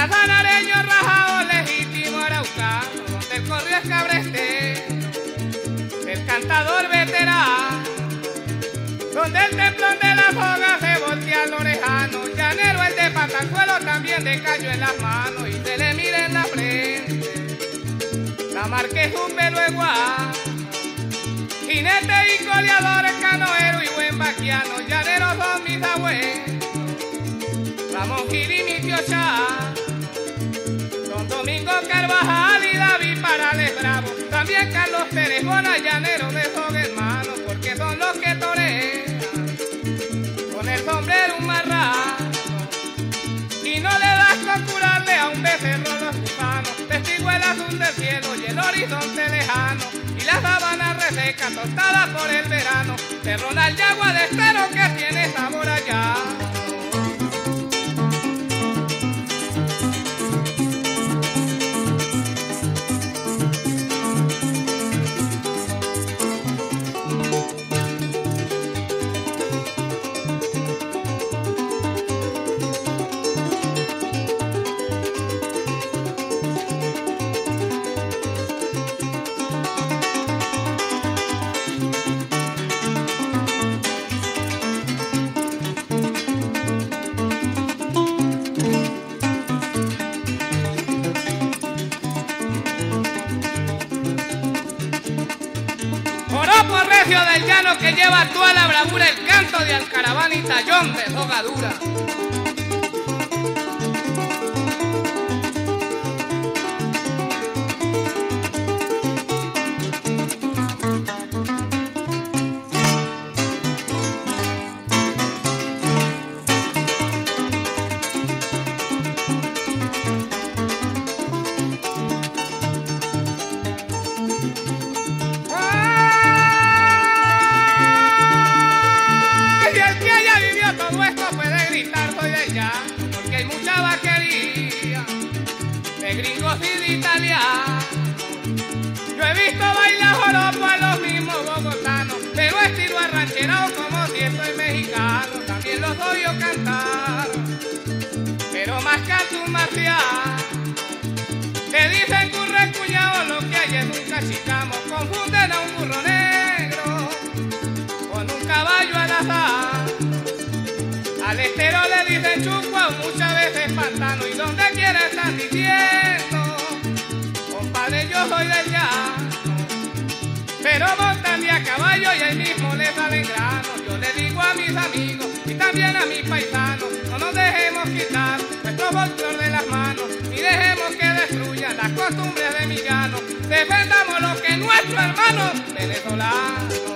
Casanareño rajado legítimo araucano, donde el corrió es cabrestero, el cantador veterano, donde el templón de la foga se voltea al orejano, llanero el de Patacuelo también de callo en las manos y se le mira en la frente, la marqués un velo igual, jinete y coleador, canoero y buen vaquiano, llaneros son mis abuelos, Ramón Gil y mi tío Chá, Don Domingo Carvajal y David Parales Bravo, también Carlos Pérez Bona, llanero de esos hermanos, porque son los que torean con el sombrero un marrano, y no le das con curarle a un becerro los gusanos, testigo el azul del cielo y el horizonte lejano, y la sabana reseca tostada por el verano, de Ronald Yagua de Estero que tiene sabor allá. Joropo recio del llano que lleva toda la bravura, el canto de Alcaraván y tallón de sogadura. Porque hay mucha vaquería de gringos y de italianos. Yo he visto bailar joropo a los mismos bogotanos, pero estilo arrancherado como si soy mexicano. También los odio cantar, pero más canto un marcial. Te dicen que un recuñado lo que hay es un cachicamo. Confunden a un burro negro con un caballo al azar. Al estero le dicen chupa o muchas veces pantano, y donde quiera están diciendo, compadre yo soy del llano, pero montan de a caballo y ahí mismo le salen granos. Yo le digo a mis amigos y también a mis paisanos, no nos dejemos quitar nuestro folclor de las manos, ni dejemos que destruyan las costumbres de mi llano, defendamos lo que es nuestro hermano venezolano.